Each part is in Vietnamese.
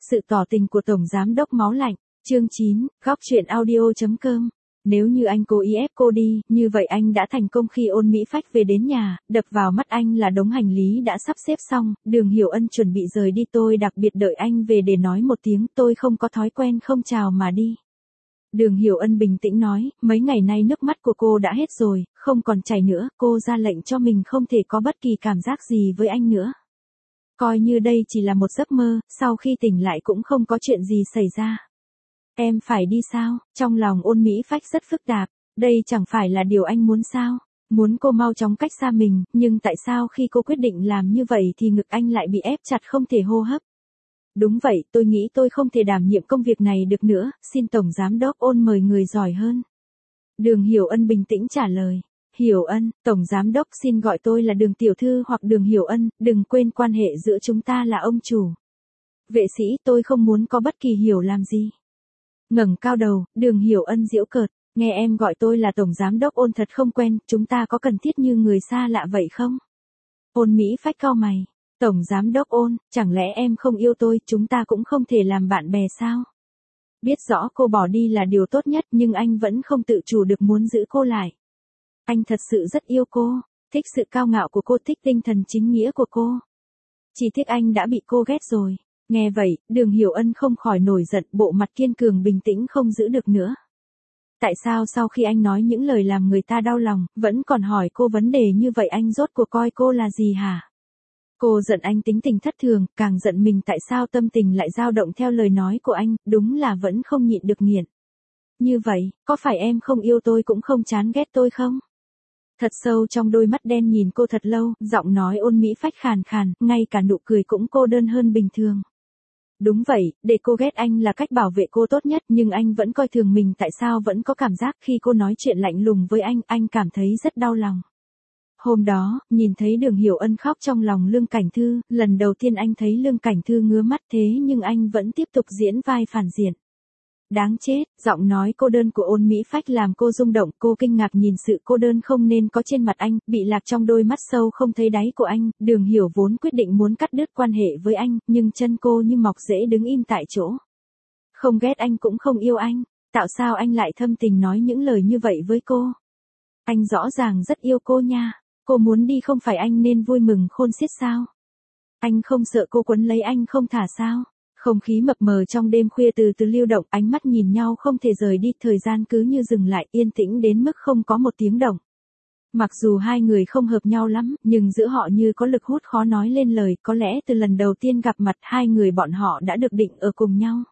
Sự tỏ tình của Tổng Giám đốc máu lạnh, chương 9, góc truyện audio.com. Nếu như anh cố ý ép cô đi, như vậy anh đã thành công khi Ôn Mỹ Phách về đến nhà, đập vào mắt anh là đống hành lý đã sắp xếp xong, Đường Hiểu Ân chuẩn bị rời đi, tôi đặc biệt đợi anh về để nói một tiếng, tôi không có thói quen không chào mà đi. Đường Hiểu Ân bình tĩnh nói, mấy ngày nay nước mắt của cô đã hết rồi, không còn chảy nữa, cô ra lệnh cho mình không thể có bất kỳ cảm giác gì với anh nữa. Coi như đây chỉ là một giấc mơ, sau khi tỉnh lại cũng không có chuyện gì xảy ra. Em phải đi sao? Trong lòng Ôn Mỹ Phách rất phức tạp, đây chẳng phải là điều anh muốn sao? Muốn cô mau chóng cách xa mình, nhưng tại sao khi cô quyết định làm như vậy thì ngực anh lại bị ép chặt không thể hô hấp? Đúng vậy, tôi nghĩ tôi không thể đảm nhiệm công việc này được nữa, xin Tổng Giám đốc Ôn mời người giỏi hơn. Đường Hiểu Ân bình tĩnh trả lời. Hiểu Ân, Tổng Giám đốc xin gọi tôi là Đường Tiểu Thư hoặc Đường Hiểu Ân, đừng quên quan hệ giữa chúng ta là ông chủ. Vệ sĩ, tôi không muốn có bất kỳ hiểu làm gì. Ngẩng cao đầu, Đường Hiểu Ân giễu cợt, nghe em gọi tôi là Tổng Giám đốc Ôn thật không quen, chúng ta có cần thiết như người xa lạ vậy không? Ôn Mỹ Phách cau mày, Tổng Giám đốc Ôn, chẳng lẽ em không yêu tôi, chúng ta cũng không thể làm bạn bè sao? Biết rõ cô bỏ đi là điều tốt nhất nhưng anh vẫn không tự chủ được muốn giữ cô lại. Anh thật sự rất yêu cô, thích sự cao ngạo của cô, thích tinh thần chính nghĩa của cô. Chỉ tiếc anh đã bị cô ghét rồi. Nghe vậy, Đường Hiểu Ân không khỏi nổi giận, bộ mặt kiên cường bình tĩnh không giữ được nữa. Tại sao sau khi anh nói những lời làm người ta đau lòng, vẫn còn hỏi cô vấn đề như vậy, anh rốt cuộc coi cô là gì hả? Cô giận anh tính tình thất thường, càng giận mình tại sao tâm tình lại dao động theo lời nói của anh, đúng là vẫn không nhịn được nghiện. Như vậy, có phải em không yêu tôi cũng không chán ghét tôi không? Thật sâu trong đôi mắt đen nhìn cô thật lâu, giọng nói Ôn Mỹ Phách khàn khàn, ngay cả nụ cười cũng cô đơn hơn bình thường. Đúng vậy, để cô ghét anh là cách bảo vệ cô tốt nhất, nhưng anh vẫn coi thường mình, tại sao vẫn có cảm giác khi cô nói chuyện lạnh lùng với anh cảm thấy rất đau lòng. Hôm đó, nhìn thấy Đường Hiểu Ân khóc trong lòng Lương Cảnh Thư, lần đầu tiên anh thấy Lương Cảnh Thư ngứa mắt, thế nhưng anh vẫn tiếp tục diễn vai phản diện. Đáng chết, giọng nói cô đơn của Ôn Mỹ Phách làm cô rung động, cô kinh ngạc nhìn sự cô đơn không nên có trên mặt anh, bị lạc trong đôi mắt sâu không thấy đáy của anh, Đường Hiểu vốn quyết định muốn cắt đứt quan hệ với anh, nhưng chân cô như mọc rễ đứng im tại chỗ. Không ghét anh cũng không yêu anh, tại sao anh lại thâm tình nói những lời như vậy với cô? Anh rõ ràng rất yêu cô nha, cô muốn đi không phải anh nên vui mừng khôn xiết sao? Anh không sợ cô quấn lấy anh không thả sao? Không khí mập mờ trong đêm khuya từ từ lưu động, ánh mắt nhìn nhau không thể rời đi, thời gian cứ như dừng lại, yên tĩnh đến mức không có một tiếng động. Mặc dù hai người không hợp nhau lắm, nhưng giữa họ như có lực hút khó nói lên lời, có lẽ từ lần đầu tiên gặp mặt hai người bọn họ đã được định ở cùng nhau.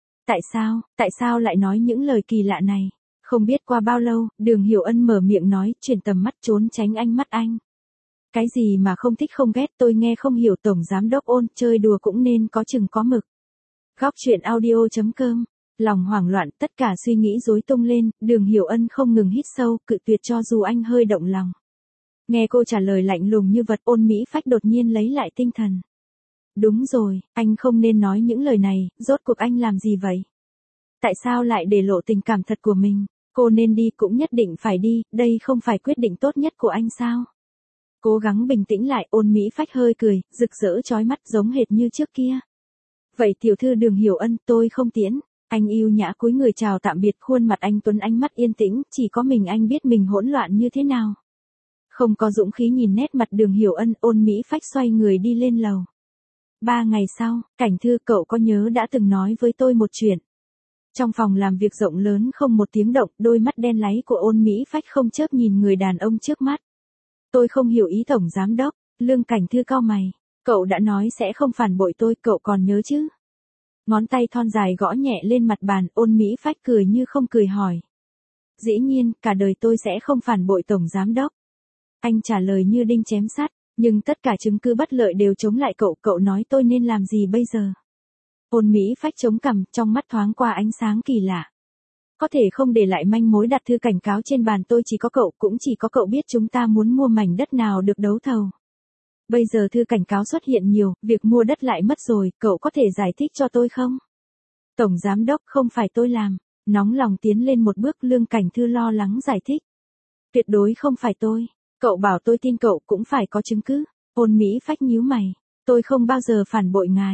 Tại sao lại nói những lời kỳ lạ này? Không biết qua bao lâu, Đường Hiểu Ân mở miệng nói, chuyển tầm mắt trốn tránh ánh mắt anh. Cái gì mà không thích không ghét, tôi nghe không hiểu. Tổng Giám đốc Ôn, chơi đùa cũng nên có chừng có mực. Góc truyện audio.com. Lòng hoảng loạn, tất cả suy nghĩ rối tung lên, Đường Hiểu Ân không ngừng hít sâu, cự tuyệt cho dù anh hơi động lòng. Nghe cô trả lời lạnh lùng như vật, Ôn Mỹ Phách đột nhiên lấy lại tinh thần. Đúng rồi, anh không nên nói những lời này, rốt cuộc anh làm gì vậy? Tại sao lại để lộ tình cảm thật của mình? Cô nên đi cũng nhất định phải đi, đây không phải quyết định tốt nhất của anh sao? Cố gắng bình tĩnh lại, Ôn Mỹ Phách hơi cười, rực rỡ chói mắt giống hệt như trước kia. Vậy tiểu thư Đường Hiểu Ân, tôi không tiễn. Anh yêu nhã cúi người chào tạm biệt, khuôn mặt anh tuấn, ánh mắt yên tĩnh, chỉ có mình anh biết mình hỗn loạn như thế nào. Không có dũng khí nhìn nét mặt Đường Hiểu Ân, Ôn Mỹ Phách xoay người đi lên lầu. 3 ngày sau, Cảnh Thư, cậu có nhớ đã từng nói với tôi một chuyện. Trong phòng làm việc rộng lớn không một tiếng động, đôi mắt đen láy của Ôn Mỹ Phách không chớp nhìn người đàn ông trước mắt. Tôi không hiểu ý Tổng Giám đốc. Lương Cảnh Thư cau mày. Cậu đã nói sẽ không phản bội tôi, cậu còn nhớ chứ? Ngón tay thon dài gõ nhẹ lên mặt bàn, Ôn Mỹ Phách cười như không cười hỏi. Dĩ nhiên, cả đời tôi sẽ không phản bội Tổng Giám đốc. Anh trả lời như đinh chém sắt, nhưng tất cả chứng cứ bất lợi đều chống lại cậu nói tôi nên làm gì bây giờ? Ôn Mỹ Phách chống cằm, trong mắt thoáng qua ánh sáng kỳ lạ. Có thể không để lại manh mối, đặt thư cảnh cáo trên bàn tôi, chỉ có cậu, cũng chỉ có cậu biết chúng ta muốn mua mảnh đất nào được đấu thầu. Bây giờ thư cảnh cáo xuất hiện nhiều, việc mua đất lại mất rồi, cậu có thể giải thích cho tôi không? Tổng Giám đốc, không phải tôi làm. Nóng lòng tiến lên một bước, Lương Cảnh Thư lo lắng giải thích. Tuyệt đối không phải tôi. Cậu bảo tôi tin cậu cũng phải có chứng cứ. Ôn Mỹ Phách nhíu mày. Tôi không bao giờ phản bội ngài.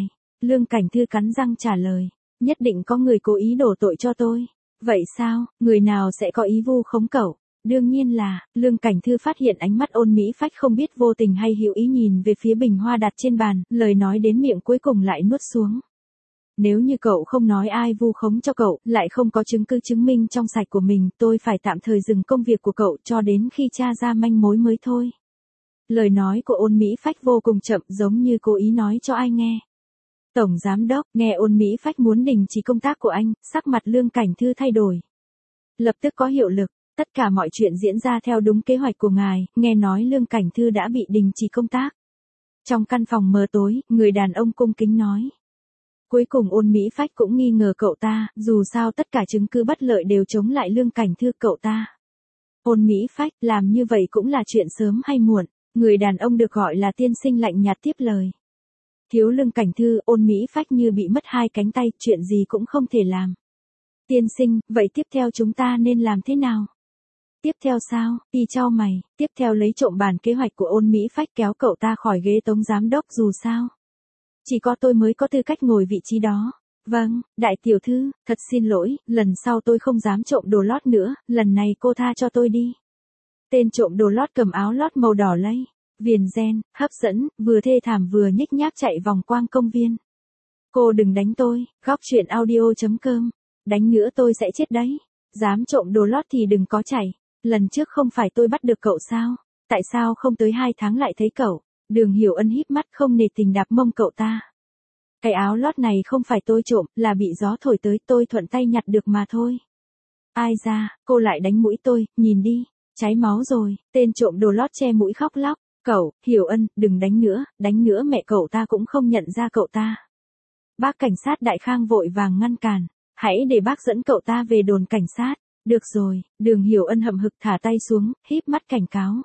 Lương Cảnh Thư cắn răng trả lời. Nhất định có người cố ý đổ tội cho tôi. Vậy sao, người nào sẽ có ý vu khống cậu? Đương nhiên là, Lương Cảnh Thư phát hiện ánh mắt Ôn Mỹ Phách không biết vô tình hay hữu ý nhìn về phía bình hoa đặt trên bàn, lời nói đến miệng cuối cùng lại nuốt xuống. Nếu như cậu không nói ai vu khống cho cậu, lại không có chứng cứ chứng minh trong sạch của mình, tôi phải tạm thời dừng công việc của cậu cho đến khi tra ra manh mối mới thôi. Lời nói của Ôn Mỹ Phách vô cùng chậm, giống như cố ý nói cho ai nghe. Tổng Giám Đốc, nghe Ôn Mỹ Phách muốn đình chỉ công tác của anh, sắc mặt Lương Cảnh Thư thay đổi. Lập tức có hiệu lực, tất cả mọi chuyện diễn ra theo đúng kế hoạch của ngài, nghe nói Lương Cảnh Thư đã bị đình chỉ công tác. Trong căn phòng mờ tối, người đàn ông cung kính nói. Cuối cùng Ôn Mỹ Phách cũng nghi ngờ cậu ta, dù sao tất cả chứng cứ bất lợi đều chống lại Lương Cảnh Thư cậu ta. Ôn Mỹ Phách, làm như vậy cũng là chuyện sớm hay muộn, người đàn ông được gọi là tiên sinh lạnh nhạt tiếp lời. Thiếu Lương Cảnh Thư, Ôn Mỹ Phách như bị mất hai cánh tay, chuyện gì cũng không thể làm. Tiên sinh, vậy tiếp theo chúng ta nên làm thế nào? Tiếp theo sao? Y chau mày, tiếp theo lấy trộm bản kế hoạch của Ôn Mỹ Phách kéo cậu ta khỏi ghế Tống Giám Đốc dù sao. Chỉ có tôi mới có tư cách ngồi vị trí đó. Vâng, đại tiểu thư, thật xin lỗi, lần sau tôi không dám trộm đồ lót nữa, lần này cô tha cho tôi đi. Tên trộm đồ lót cầm áo lót màu đỏ lây, viền ren, hấp dẫn, vừa thê thảm vừa nhích nhác chạy vòng quanh công viên. Cô đừng đánh tôi, góc chuyện audio.com. Đánh nữa tôi sẽ chết đấy. Dám trộm đồ lót thì đừng có chạy. Lần trước không phải tôi bắt được cậu sao? Tại sao không tới 2 tháng lại thấy cậu? Đường Hiểu Ân híp mắt không nề tình đạp mông cậu ta. Cái áo lót này không phải tôi trộm, là bị gió thổi tới, tôi thuận tay nhặt được mà thôi. Ai da, cô lại đánh mũi tôi, nhìn đi, cháy máu rồi. Tên trộm đồ lót che mũi khóc lóc. Cậu, Hiểu Ân, đừng đánh nữa mẹ cậu ta cũng không nhận ra cậu ta. Bác cảnh sát Đại Khang vội vàng ngăn cản. Hãy để bác dẫn cậu ta về đồn cảnh sát. Được rồi, Đường Hiểu Ân hậm hực thả tay xuống, híp mắt cảnh cáo.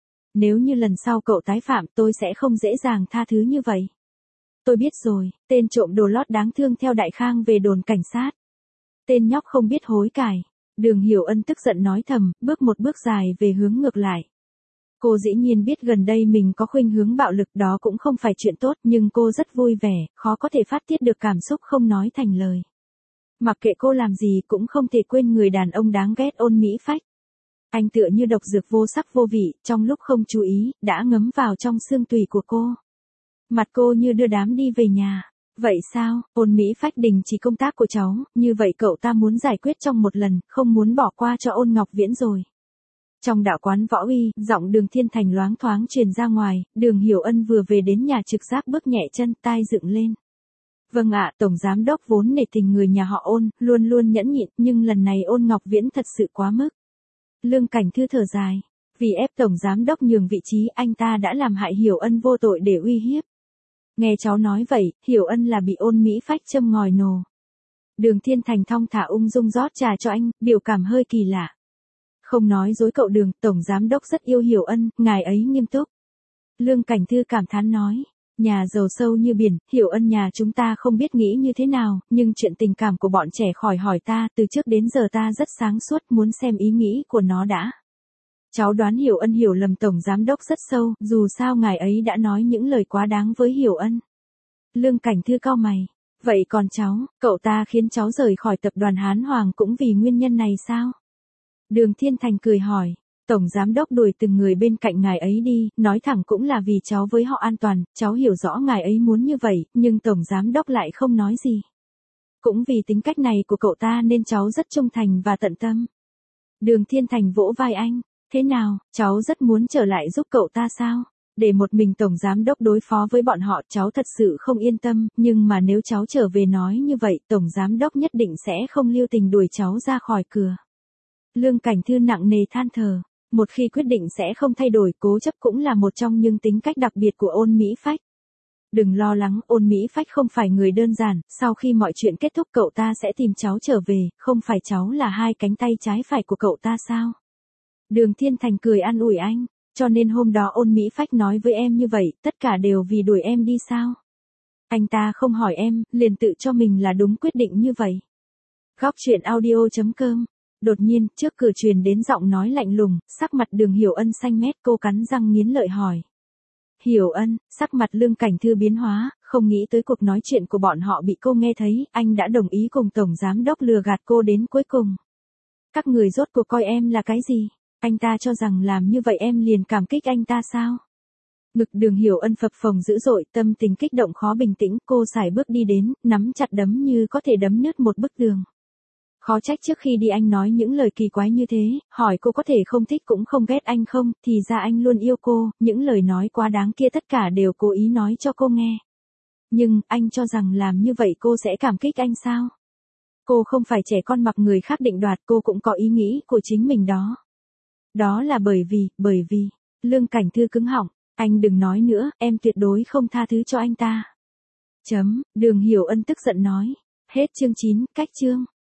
Nếu như lần sau cậu tái phạm tôi sẽ không dễ dàng tha thứ như vậy. Tôi biết rồi, tên trộm đồ lót đáng thương theo Đại Khang về đồn cảnh sát. Tên nhóc không biết hối cải. Đường Hiểu Ân tức giận nói thầm, bước một bước dài về hướng ngược lại. Cô dĩ nhiên biết gần đây mình có khuynh hướng bạo lực, đó cũng không phải chuyện tốt, nhưng cô rất vui vẻ, khó có thể phát tiết được cảm xúc không nói thành lời. Mặc kệ cô làm gì cũng không thể quên người đàn ông đáng ghét Ôn Mỹ Phách. Anh tựa như độc dược vô sắc vô vị, trong lúc không chú ý, đã ngấm vào trong xương tủy của cô. Mặt cô như đưa đám đi về nhà. Vậy sao, Ôn Mỹ Phách đình chỉ công tác của cháu, như vậy cậu ta muốn giải quyết trong một lần, không muốn bỏ qua cho Ôn Ngọc Viễn rồi. Trong đạo quán Võ Uy, giọng Đường Thiên Thành loáng thoáng truyền ra ngoài, Đường Hiểu Ân vừa về đến nhà trực giác bước nhẹ chân, tai dựng lên. Vâng ạ, Tổng Giám Đốc vốn nể tình người nhà họ Ôn, luôn luôn nhẫn nhịn, nhưng lần này Ôn Ngọc Viễn thật sự quá mức. Lương Cảnh Thư thở dài. Vì ép Tổng Giám Đốc nhường vị trí, anh ta đã làm hại Hiểu Ân vô tội để uy hiếp. Nghe cháu nói vậy, Hiểu Ân là bị Ôn Mỹ Phách châm ngòi nổ. Đường Thiên Thành thong thả ung dung rót trà cho anh, biểu cảm hơi kỳ lạ. Không nói dối cậu Đường, Tổng Giám Đốc rất yêu Hiểu Ân, ngài ấy nghiêm túc. Lương Cảnh Thư cảm thán nói. Nhà giàu sâu như biển, Hiểu Ân nhà chúng ta không biết nghĩ như thế nào, nhưng chuyện tình cảm của bọn trẻ khỏi hỏi ta, từ trước đến giờ ta rất sáng suốt, muốn xem ý nghĩ của nó đã. Cháu đoán Hiểu Ân hiểu lầm Tổng Giám Đốc rất sâu, dù sao ngài ấy đã nói những lời quá đáng với Hiểu Ân. Lương Cảnh Thư cau mày. Vậy còn cháu, cậu ta khiến cháu rời khỏi tập đoàn Hán Hoàng cũng vì nguyên nhân này sao? Đường Thiên Thành cười hỏi. Tổng Giám Đốc đuổi từng người bên cạnh ngài ấy đi, nói thẳng cũng là vì cháu với họ an toàn, cháu hiểu rõ ngài ấy muốn như vậy, nhưng Tổng Giám Đốc lại không nói gì. Cũng vì tính cách này của cậu ta nên cháu rất trung thành và tận tâm. Đường Thiên Thành vỗ vai anh. Thế nào, cháu rất muốn trở lại giúp cậu ta sao? Để một mình Tổng Giám Đốc đối phó với bọn họ cháu thật sự không yên tâm, nhưng mà nếu cháu trở về nói như vậy, Tổng Giám Đốc nhất định sẽ không lưu tình đuổi cháu ra khỏi cửa. Lương Cảnh Thư nặng nề than thở. Một khi quyết định sẽ không thay đổi, cố chấp cũng là một trong những tính cách đặc biệt của Ôn Mỹ Phách. Đừng lo lắng, Ôn Mỹ Phách không phải người đơn giản, sau khi mọi chuyện kết thúc cậu ta sẽ tìm cháu trở về, không phải cháu là hai cánh tay trái phải của cậu ta sao? Đường Thiên Thành cười an ủi anh, cho nên hôm đó Ôn Mỹ Phách nói với em như vậy, tất cả đều vì đuổi em đi sao? Anh ta không hỏi em, liền tự cho mình là đúng quyết định như vậy. Góc chuyện audio.com. Đột nhiên, trước cửa truyền đến giọng nói lạnh lùng, sắc mặt Đường Hiểu Ân xanh mét, cô cắn răng nghiến lợi hỏi. Hiểu Ân, sắc mặt Lương Cảnh Thư biến hóa, không nghĩ tới cuộc nói chuyện của bọn họ bị cô nghe thấy, anh đã đồng ý cùng Tổng Giám Đốc lừa gạt cô đến cuối cùng. Các người rốt cuộc coi em là cái gì? Anh ta cho rằng làm như vậy em liền cảm kích anh ta sao? Ngực Đường Hiểu Ân phập phồng dữ dội, tâm tình kích động khó bình tĩnh, cô sải bước đi đến, nắm chặt đấm như có thể đấm nứt một bức tường. Khó trách trước khi đi anh nói những lời kỳ quái như thế, hỏi cô có thể không thích cũng không ghét anh không, thì ra anh luôn yêu cô, những lời nói quá đáng kia tất cả đều cố ý nói cho cô nghe. Nhưng, anh cho rằng làm như vậy cô sẽ cảm kích anh sao? Cô không phải trẻ con mặc người khác định đoạt, cô cũng có ý nghĩ của chính mình đó. Đó là bởi vì, Lương Cảnh Thư cứng họng, anh đừng nói nữa, em tuyệt đối không tha thứ cho anh ta. Đường Hiểu Ân tức giận nói. Hết chương 9, cách chương.